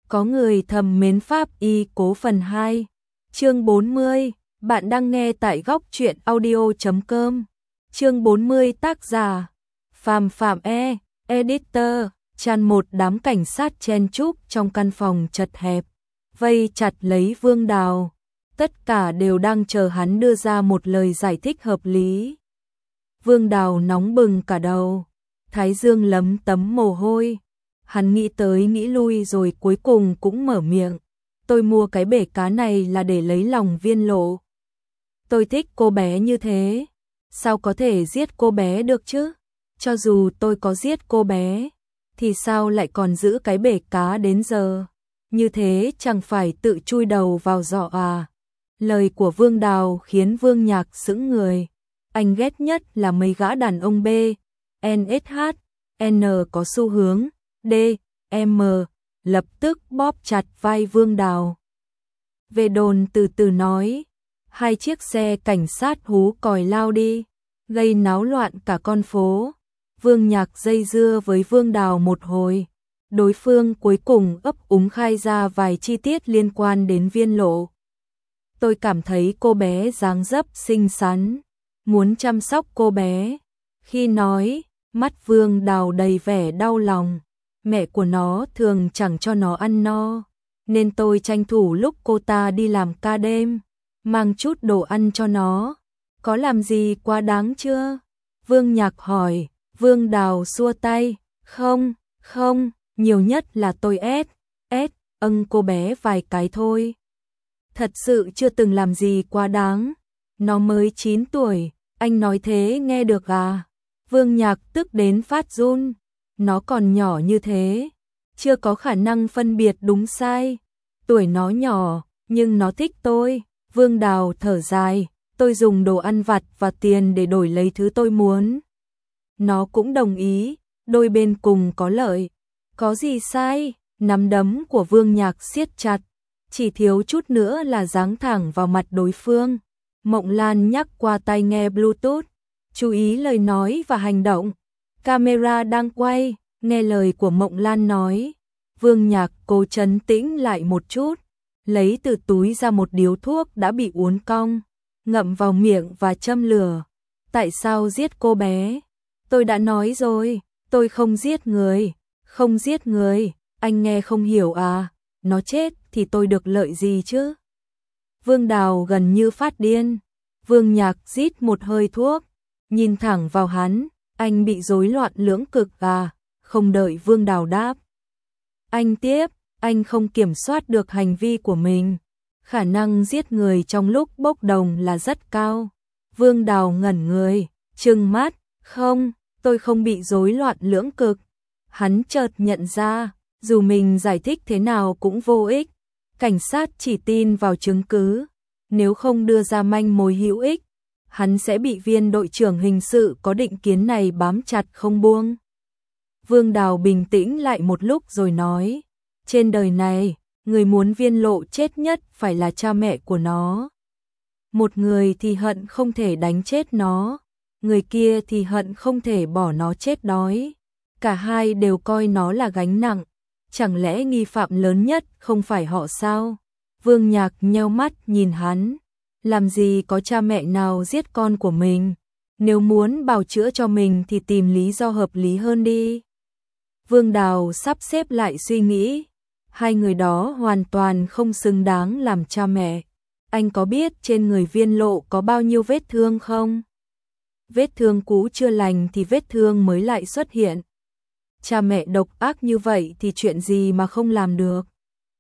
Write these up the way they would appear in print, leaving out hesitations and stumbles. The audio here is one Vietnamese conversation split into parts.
Có người thầm mến Pháp Y Cố phần 2. Chương 40. Bạn đang nghe tại góc truyện audio.com. Chương 40 tác giả Phạm Phạm Editor. Tràn một đám cảnh sát chen chúc trong căn phòng chật hẹp, vây chặt lấy Vương Đào. Tất cả đều đang chờ hắn đưa ra một lời giải thích hợp lý. Vương Đào nóng bừng cả đầu, thái dương lấm tấm mồ hôi. Hắn nghĩ tới nghĩ lui rồi cuối cùng cũng mở miệng. Tôi mua cái bể cá này là để lấy lòng Viên Lộ. Tôi thích cô bé như thế. Sao có thể giết cô bé được chứ? Cho dù tôi có giết cô bé, thì sao lại còn giữ cái bể cá đến giờ? Như thế chẳng phải tự chui đầu vào giỏ à? Lời của Vương Đào khiến Vương Nhạc sững người. Anh ghét nhất là mấy gã đàn ông B, NSH, N có xu hướng D, M, lập tức bóp chặt vai Vương Đào. Về đồn từ từ nói, 2 chiếc xe cảnh sát hú còi lao đi, gây náo loạn cả con phố. Vương Nhạc dây dưa với Vương Đào một hồi, đối phương cuối cùng ấp úng khai ra vài chi tiết liên quan đến Viên Lộ. Tôi cảm thấy cô bé dáng dấp xinh xắn, muốn chăm sóc cô bé. Khi nói, mắt Vương Đào đầy vẻ đau lòng. Mẹ của nó thường chẳng cho nó ăn no, nên tôi tranh thủ lúc cô ta đi làm ca đêm, mang chút đồ ăn cho nó. Có làm gì quá đáng chưa? Vương Nhạc hỏi. Vương Đào xua tay. Không, nhiều nhất là tôi cô bé vài cái thôi. Thật sự chưa từng làm gì quá đáng. Nó mới 9 tuổi, anh nói thế nghe được à? Vương Nhạc tức đến phát run. Nó còn nhỏ như thế, chưa có khả năng phân biệt đúng sai. Tuổi nó nhỏ, nhưng nó thích tôi. Vương Đào thở dài, tôi dùng đồ ăn vặt và tiền để đổi lấy thứ tôi muốn. Nó cũng đồng ý, đôi bên cùng có lợi. Có gì sai? Nắm đấm của Vương Nhạc siết chặt, chỉ thiếu chút nữa là giáng thẳng vào mặt đối phương. Mộng Lan nhắc qua tai nghe Bluetooth, chú ý lời nói và hành động. Camera đang quay, nghe lời của Mộng Lan nói. Vương Nhạc cố trấn tĩnh lại một chút, lấy từ túi ra một điếu thuốc đã bị uốn cong, ngậm vào miệng và châm lửa. Tại sao giết cô bé? Tôi đã nói rồi, tôi không giết người, anh nghe không hiểu à? Nó chết thì tôi được lợi gì chứ? Vương Đào gần như phát điên. Vương Nhạc rít một hơi thuốc, nhìn thẳng vào hắn. Anh bị rối loạn lưỡng cực à? Không đợi Vương Đào đáp, anh tiếp. Anh không kiểm soát được hành vi của mình, khả năng giết người trong lúc bốc đồng là rất cao. Vương Đào ngẩn người, trừng mắt. Không, tôi không bị rối loạn lưỡng cực. Hắn chợt nhận ra, dù mình giải thích thế nào cũng vô ích. Cảnh sát chỉ tin vào chứng cứ, nếu không đưa ra manh mối hữu ích, hắn sẽ bị viên đội trưởng hình sự có định kiến này bám chặt không buông. Vương Đào bình tĩnh lại một lúc rồi nói, trên đời này, người muốn Viên Lộ chết nhất phải là cha mẹ của nó. Một người thì hận không thể đánh chết nó, người kia thì hận không thể bỏ nó chết đói. Cả hai đều coi nó là gánh nặng. Chẳng lẽ nghi phạm lớn nhất không phải họ sao? Vương Nhạc nheo mắt nhìn hắn. Làm gì có cha mẹ nào giết con của mình? Nếu muốn bào chữa cho mình thì tìm lý do hợp lý hơn đi. Vương Đào sắp xếp lại suy nghĩ. Hai người đó hoàn toàn không xứng đáng làm cha mẹ. Anh có biết trên người Viên Lộ có bao nhiêu vết thương không? Vết thương cũ chưa lành thì vết thương mới lại xuất hiện. Cha mẹ độc ác như vậy thì chuyện gì mà không làm được?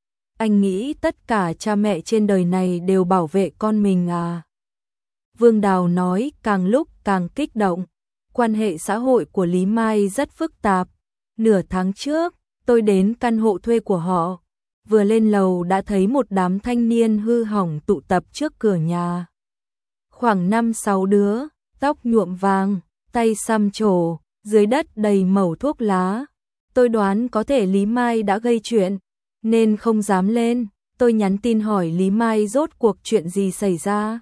Anh nghĩ tất cả cha mẹ trên đời này đều bảo vệ con mình à? Vương Đào nói càng lúc càng kích động. Quan hệ xã hội của Lý Mai rất phức tạp. Nửa tháng trước, tôi đến căn hộ thuê của họ. Vừa lên lầu đã thấy một đám thanh niên hư hỏng tụ tập trước cửa nhà. Khoảng 5-6 đứa, tóc nhuộm vàng, tay xăm trổ, dưới đất đầy mẩu thuốc lá. Tôi đoán có thể Lý Mai đã gây chuyện, nên không dám lên. Tôi nhắn tin hỏi Lý Mai rốt cuộc chuyện gì xảy ra.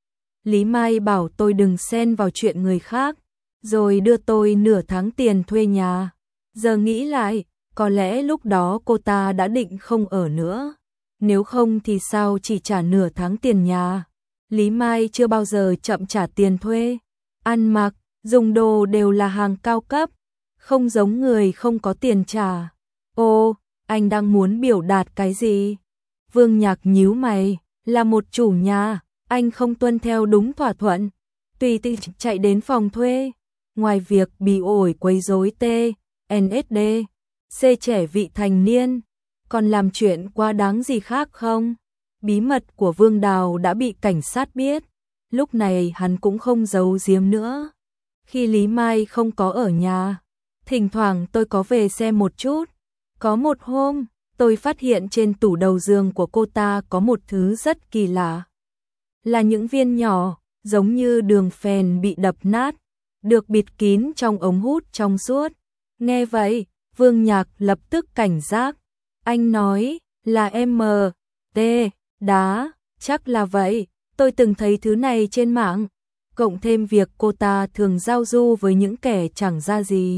Lý Mai bảo tôi đừng xen vào chuyện người khác, rồi đưa tôi nửa tháng tiền thuê nhà. Giờ nghĩ lại, Có lẽ lúc đó cô ta đã định không ở nữa. Nếu không thì sao chỉ trả nửa tháng tiền nhà. Lý Mai chưa bao giờ chậm trả tiền thuê. Ăn mặc, dùng đồ đều là hàng cao cấp. Không giống người không có tiền trả. Ô, anh đang muốn biểu đạt cái gì? Vương Nhạc nhíu mày, là một chủ nhà, anh không tuân theo đúng thỏa thuận. Tùy tiện chạy đến phòng thuê. Ngoài việc bị ổi quấy rối TNSD, C trẻ vị thành niên, còn làm chuyện quá đáng gì khác không? Bí mật của Vương Đào đã bị cảnh sát biết, lúc này hắn cũng không giấu giếm nữa. Khi Lý Mai không có ở nhà, thỉnh thoảng tôi có về xem một chút. Có một hôm, tôi phát hiện trên tủ đầu giường của cô ta có một thứ rất kỳ lạ. Là những viên nhỏ, giống như đường phèn bị đập nát, được bịt kín trong ống hút trong suốt. Nghe vậy, Vương Nhạc lập tức cảnh giác. Anh nói là MT, đá, chắc là vậy, tôi từng thấy thứ này trên mạng. Cộng thêm việc cô ta thường giao du với những kẻ chẳng ra gì.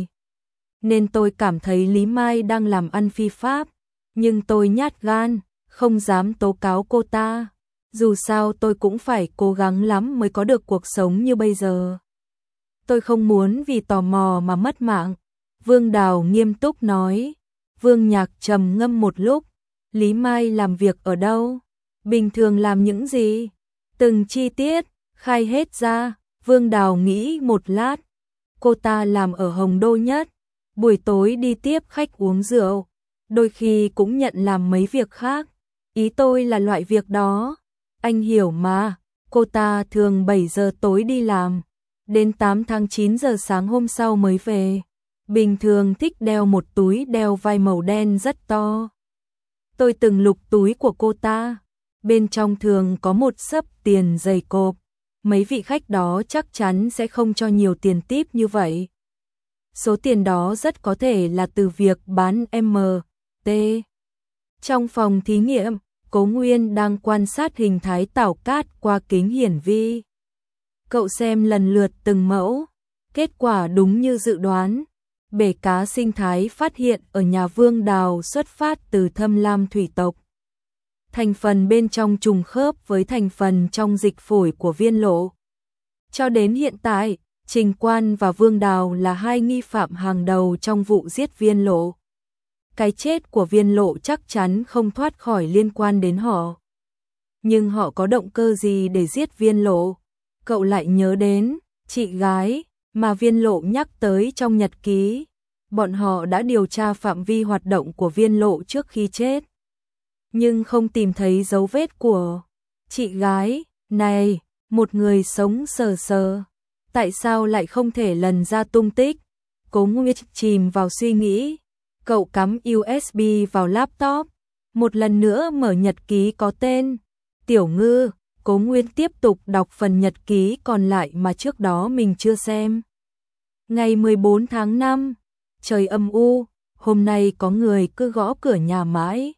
Nên tôi cảm thấy Lý Mai đang làm ăn phi pháp. Nhưng tôi nhát gan, không dám tố cáo cô ta. Dù sao tôi cũng phải cố gắng lắm mới có được cuộc sống như bây giờ. Tôi không muốn vì tò mò mà mất mạng. Vương Đào nghiêm túc nói. Vương Nhạc trầm ngâm một lúc. Lý Mai làm việc ở đâu? Bình thường làm những gì? Từng chi tiết, khai hết ra. Vương Đào nghĩ một lát. Cô ta làm ở Hồng Đô nhất. Buổi tối đi tiếp khách uống rượu. Đôi khi cũng nhận làm mấy việc khác. Ý tôi là loại việc đó. Anh hiểu mà. Cô ta thường 7 giờ tối đi làm. Đến 8 tháng 9 giờ sáng hôm sau mới về. Bình thường thích đeo một túi đeo vai màu đen rất to. Tôi từng lục túi của cô ta. Bên trong thường có một xấp tiền dày cộp. Mấy vị khách đó chắc chắn sẽ không cho nhiều tiền tip như vậy. Số tiền đó rất có thể là từ việc bán MT. Trong phòng thí nghiệm, Cố Nguyên đang quan sát hình thái tảo cát qua kính hiển vi. Cậu xem lần lượt từng mẫu. Kết quả đúng như dự đoán. Bể cá sinh thái phát hiện ở nhà Vương Đào xuất phát từ Thâm Lam thủy tộc. Thành phần bên trong trùng khớp với thành phần trong dịch phổi của Viên Lộ. Cho đến hiện tại, Trình Quan và Vương Đào là hai nghi phạm hàng đầu trong vụ giết Viên Lộ. Cái chết của Viên Lộ chắc chắn không thoát khỏi liên quan đến họ. Nhưng họ có động cơ gì để giết Viên Lộ? Cậu lại nhớ đến chị gái mà Viên Lộ nhắc tới trong nhật ký. Bọn họ đã điều tra phạm vi hoạt động của Viên Lộ trước khi chết. Nhưng không tìm thấy dấu vết của chị gái này, một người sống sờ sờ. Tại sao lại không thể lần ra tung tích? Cố Nguyên chìm vào suy nghĩ. Cậu cắm USB vào laptop. Một lần nữa mở nhật ký có tên Tiểu Ngư. Cố Nguyên tiếp tục đọc phần nhật ký còn lại mà trước đó mình chưa xem. Ngày 14 tháng 5, trời âm u, hôm nay có người cứ gõ cửa nhà mãi.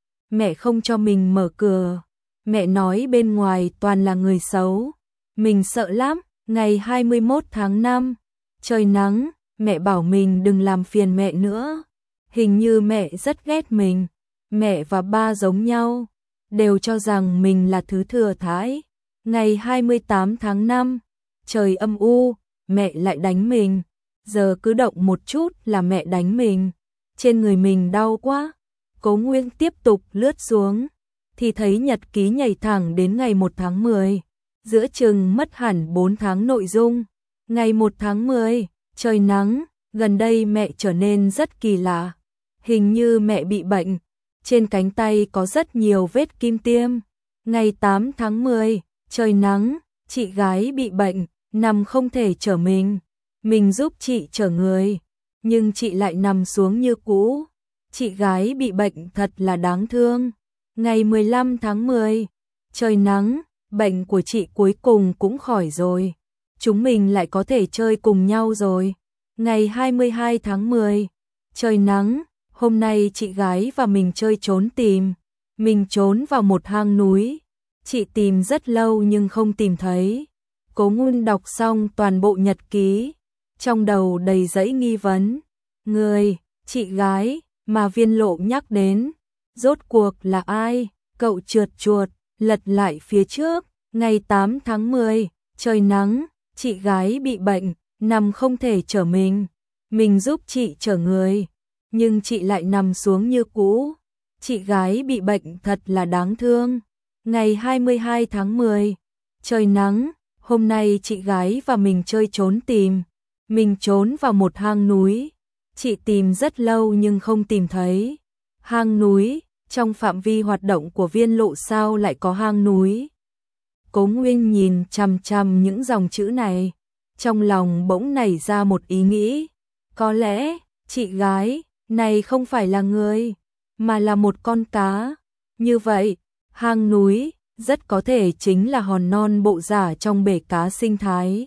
Mẹ không cho mình mở cửa. Mẹ nói bên ngoài toàn là người xấu. Mình sợ lắm. Ngày 21 tháng 5, trời nắng, mẹ bảo mình đừng làm phiền mẹ nữa. Hình như mẹ rất ghét mình. Mẹ và ba giống nhau, đều cho rằng mình là thứ thừa thãi. Ngày 28 tháng 5, trời âm u, mẹ lại đánh mình. Giờ cứ động một chút là mẹ đánh mình. Trên người mình đau quá. Cố Nguyên tiếp tục lướt xuống, thì thấy nhật ký nhảy thẳng đến ngày 1 tháng 10. Giữa chừng mất hẳn 4 tháng nội dung. Ngày 1 tháng 10, trời nắng, gần đây mẹ trở nên rất kỳ lạ. Hình như mẹ bị bệnh. Trên cánh tay có rất nhiều vết kim tiêm. Ngày 8 tháng 10, trời nắng, chị gái bị bệnh, nằm không thể chở mình. Mình giúp chị chở người, nhưng chị lại nằm xuống như cũ. Chị gái bị bệnh thật là đáng thương. Ngày 15 tháng 10, trời nắng, bệnh của chị cuối cùng cũng khỏi rồi. Chúng mình lại có thể chơi cùng nhau rồi. Ngày 22 tháng 10, trời nắng, hôm nay chị gái và mình chơi trốn tìm. Mình trốn vào một hang núi. Chị tìm rất lâu nhưng không tìm thấy. Cố Nguyên đọc xong toàn bộ nhật ký. Trong đầu đầy dẫy nghi vấn. Người, chị gái, mà Viên Lộ nhắc đến. Rốt cuộc là ai? Cậu trượt chuột, lật lại phía trước, ngày 8 tháng 10, trời nắng, chị gái bị bệnh, nằm không thể chở mình giúp chị chở người, nhưng chị lại nằm xuống như cũ. Chị gái bị bệnh thật là đáng thương. Ngày 22 tháng 10, trời nắng, hôm nay chị gái và mình chơi trốn tìm. Mình trốn vào một hang núi. Chị tìm rất lâu nhưng không tìm thấy. Hang núi, trong phạm vi hoạt động của Viên Lộ sao lại có hang núi? Cố Nguyên nhìn chằm chằm những dòng chữ này, trong lòng bỗng nảy ra một ý nghĩ. Có lẽ, chị gái này không phải là người, mà là một con cá. Như vậy, hang núi rất có thể chính là hòn non bộ giả trong bể cá sinh thái.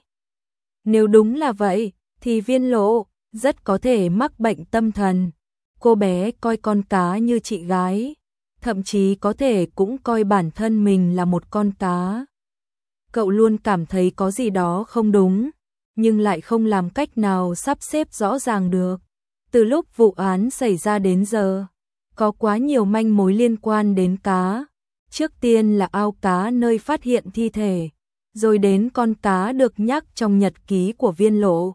Nếu đúng là vậy, thì Viên Lộ rất có thể mắc bệnh tâm thần. Cô bé coi con cá như chị gái, thậm chí có thể cũng coi bản thân mình là một con cá. Cậu luôn cảm thấy có gì đó không đúng, nhưng lại không làm cách nào sắp xếp rõ ràng được. Từ lúc vụ án xảy ra đến giờ, có quá nhiều manh mối liên quan đến cá. Trước tiên là ao cá nơi phát hiện thi thể, rồi đến con cá được nhắc trong nhật ký của Viên Lộ.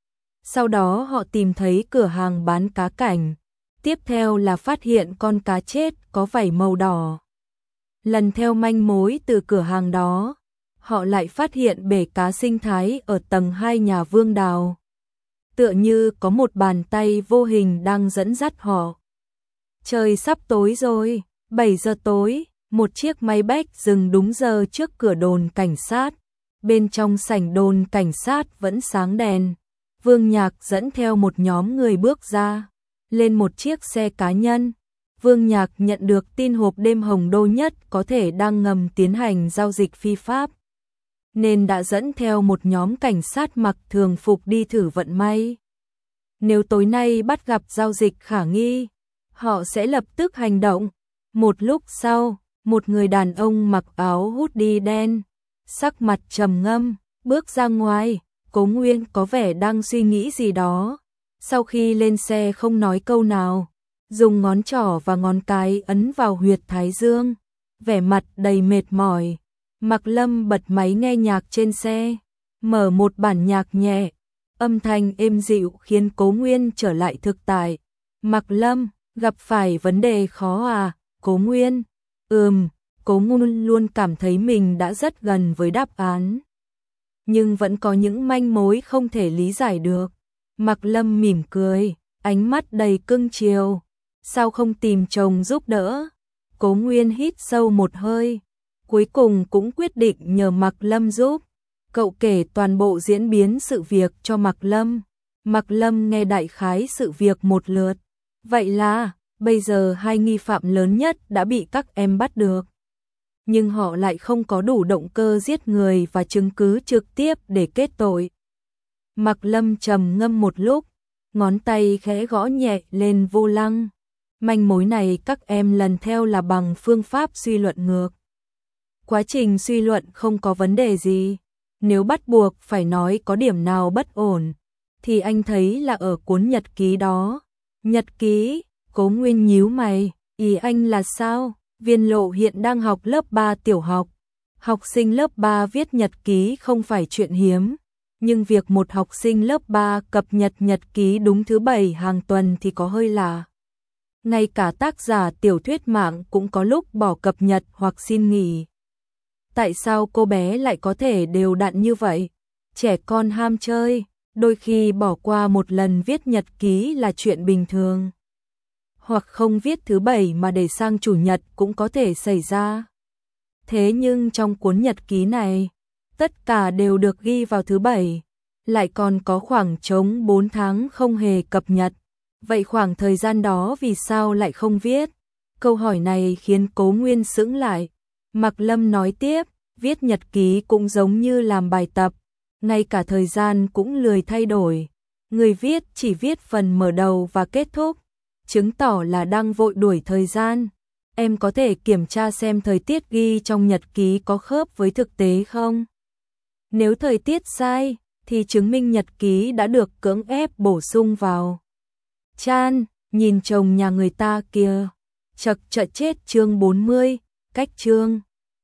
Sau đó họ tìm thấy cửa hàng bán cá cảnh. Tiếp theo là phát hiện con cá chết có vảy màu đỏ. Lần theo manh mối từ cửa hàng đó, họ lại phát hiện bể cá sinh thái ở tầng 2 nhà Vương Đào. Tựa như có một bàn tay vô hình đang dẫn dắt họ. Trời sắp tối rồi, 7 giờ tối, một chiếc máy bách dừng đúng giờ trước cửa đồn cảnh sát. Bên trong sảnh đồn cảnh sát vẫn sáng đèn. Vương Nhạc dẫn theo một nhóm người bước ra, lên một chiếc xe cá nhân. Vương Nhạc nhận được tin hộp đêm Hồng Đô Nhất có thể đang ngầm tiến hành giao dịch phi pháp, nên đã dẫn theo một nhóm cảnh sát mặc thường phục đi thử vận may. Nếu tối nay bắt gặp giao dịch khả nghi, họ sẽ lập tức hành động. Một lúc sau, một người đàn ông mặc áo hoodie đen, sắc mặt trầm ngâm, bước ra ngoài. Cố Nguyên có vẻ đang suy nghĩ gì đó. Sau khi lên xe không nói câu nào, dùng ngón trỏ và ngón cái ấn vào huyệt thái dương, vẻ mặt đầy mệt mỏi. Mạc Lâm bật máy nghe nhạc trên xe, mở một bản nhạc nhẹ, âm thanh êm dịu khiến Cố Nguyên trở lại thực tại. Mạc Lâm, gặp phải vấn đề khó à? Cố Nguyên, Cố Nguyên luôn cảm thấy mình đã rất gần với đáp án, nhưng vẫn có những manh mối không thể lý giải được. Mạc Lâm mỉm cười, ánh mắt đầy cưng chiều. Sao không tìm chồng giúp đỡ? Cố Nguyên hít sâu một hơi, cuối cùng cũng quyết định nhờ Mạc Lâm giúp. Cậu kể toàn bộ diễn biến sự việc cho Mạc Lâm. Mạc Lâm nghe đại khái sự việc một lượt. Vậy là, bây giờ hai nghi phạm lớn nhất đã bị các em bắt được. Nhưng họ lại không có đủ động cơ giết người và chứng cứ trực tiếp để kết tội. Mạc Lâm trầm ngâm một lúc, ngón tay khẽ gõ nhẹ lên vô lăng. Manh mối này các em lần theo là bằng phương pháp suy luận ngược. Quá trình suy luận không có vấn đề gì. Nếu bắt buộc phải nói có điểm nào bất ổn, thì anh thấy là ở cuốn nhật ký đó. Nhật ký? Cố Nguyên nhíu mày, ý anh là sao? Viên Lộ hiện đang học lớp 3 tiểu học. Học sinh lớp 3 viết nhật ký không phải chuyện hiếm, nhưng việc một học sinh lớp 3 cập nhật nhật ký đúng thứ 7 hàng tuần thì có hơi lạ. Ngay cả tác giả tiểu thuyết mạng cũng có lúc bỏ cập nhật hoặc xin nghỉ. Tại sao cô bé lại có thể đều đặn như vậy? Trẻ con ham chơi, đôi khi bỏ qua một lần viết nhật ký là chuyện bình thường. Hoặc không viết thứ 7 mà để sang chủ nhật cũng có thể xảy ra. Thế nhưng trong cuốn nhật ký này, tất cả đều được ghi vào thứ 7, lại còn có khoảng trống 4 tháng không hề cập nhật. Vậy khoảng thời gian đó vì sao lại không viết? Câu hỏi này khiến Cố Nguyên sững lại. Mạc Lâm nói tiếp, viết nhật ký cũng giống như làm bài tập, ngay cả thời gian cũng lười thay đổi. Người viết chỉ viết phần mở đầu và kết thúc, chứng tỏ là đang vội đuổi thời gian. Em có thể kiểm tra xem thời tiết ghi trong nhật ký có khớp với thực tế không? Nếu thời tiết sai, thì chứng minh nhật ký đã được cưỡng ép bổ sung vào. Chan, nhìn chồng nhà người ta kìa. Chật chật chết chương 40, cách chương